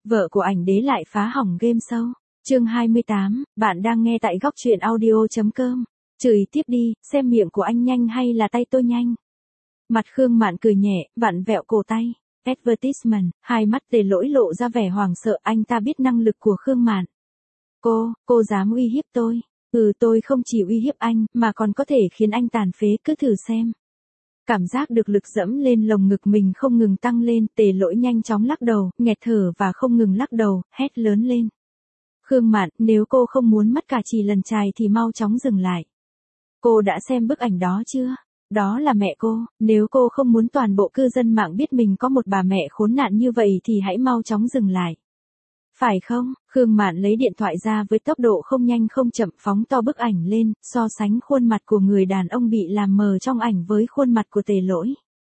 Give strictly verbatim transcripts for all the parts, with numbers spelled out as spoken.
Vợ của ảnh đế lại phá hỏng game show. Chương hai mươi tám, bạn đang nghe tại góc truyện audio chấm com. Chửi tiếp đi, xem miệng của anh nhanh hay là tay tôi nhanh. Mặt Khương Mạn cười nhẹ, vặn vẹo cổ tay. Advertisement, hai mắt Tề Lỗi lộ ra vẻ hoảng sợ, anh ta biết năng lực của Khương Mạn. Cô, cô dám uy hiếp tôi. Ừ, tôi không chỉ uy hiếp anh, mà còn có thể khiến anh tàn phế, cứ thử xem. Cảm giác được lực dẫm lên lồng ngực mình không ngừng tăng lên, Tề Lỗi nhanh chóng lắc đầu, nghẹt thở và không ngừng lắc đầu, hét lớn lên. Khương Mạn, nếu cô không muốn mất cả chỉ lần chài thì mau chóng dừng lại. Cô đã xem bức ảnh đó chưa? Đó là mẹ cô, nếu cô không muốn toàn bộ cư dân mạng biết mình có một bà mẹ khốn nạn như vậy thì hãy mau chóng dừng lại. Phải không? Khương Mạn lấy điện thoại ra với tốc độ không nhanh không chậm phóng to bức ảnh lên, so sánh khuôn mặt của người đàn ông bị làm mờ trong ảnh với khuôn mặt của Tề Lỗi.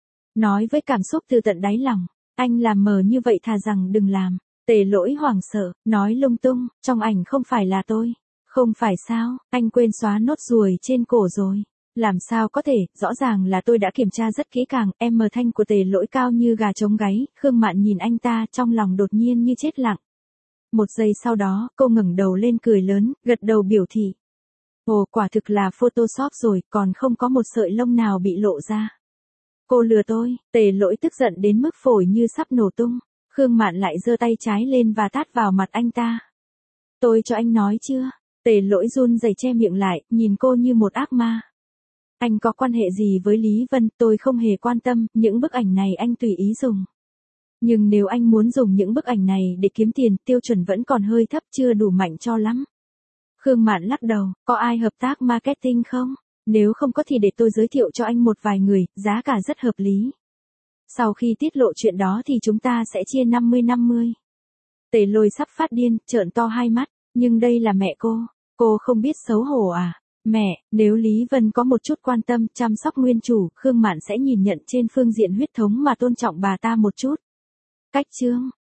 Nói với cảm xúc từ tận đáy lòng, anh làm mờ như vậy thà rằng đừng làm. Tề Lỗi hoảng sợ, nói lung tung, trong ảnh không phải là tôi. Không phải sao, anh quên xóa nốt ruồi trên cổ rồi. Làm sao có thể, rõ ràng là tôi đã kiểm tra rất kỹ càng, em mờ thanh của Tề Lỗi cao như gà trống gáy, Khương Mạn nhìn anh ta trong lòng đột nhiên như chết lặng. Một giây sau đó, cô ngẩng đầu lên cười lớn, gật đầu biểu thị. Ồ, quả thực là Photoshop rồi, còn không có một sợi lông nào bị lộ ra. Cô lừa tôi, Tề Lỗi tức giận đến mức phổi như sắp nổ tung. Khương Mạn lại giơ tay trái lên và tát vào mặt anh ta. Tôi cho anh nói chưa? Tề Lỗi run rẩy che miệng lại, nhìn cô như một ác ma. Anh có quan hệ gì với Lý Vân, tôi không hề quan tâm, những bức ảnh này anh tùy ý dùng. Nhưng nếu anh muốn dùng những bức ảnh này để kiếm tiền, tiêu chuẩn vẫn còn hơi thấp, chưa đủ mạnh cho lắm. Khương Mạn lắc đầu, có ai hợp tác marketing không? Nếu không có thì để tôi giới thiệu cho anh một vài người, giá cả rất hợp lý. Sau khi tiết lộ chuyện đó thì chúng ta sẽ chia năm mươi năm mươi. Tề Lôi sắp phát điên, trợn to hai mắt, nhưng đây là mẹ cô, cô không biết xấu hổ à? Mẹ, nếu Lý Vân có một chút quan tâm, chăm sóc nguyên chủ, Khương Mạn sẽ nhìn nhận trên phương diện huyết thống mà tôn trọng bà ta một chút. Cách chương,